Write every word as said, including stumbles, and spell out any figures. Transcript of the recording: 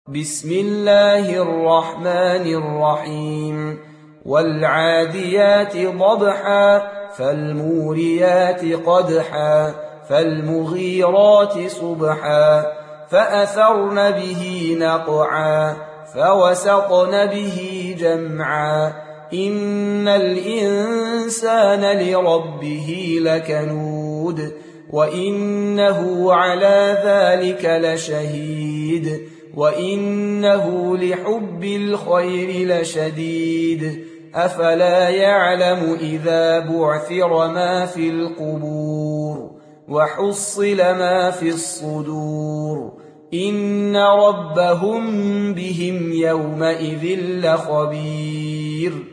بسم الله الرحمن الرحيم والعاديات ضبحا فالموريات قدحا فالمغيرات صبحا فأثرن به نقعا فوسطن به جمعا إن الإنسان لربه لكنود وإنه على ذلك لشهيد وإنه لحب الخير لشديد أفلا يعلم إذا بعثر ما في القبور وحصل ما في الصدور إن ربهم بهم يومئذ لخبير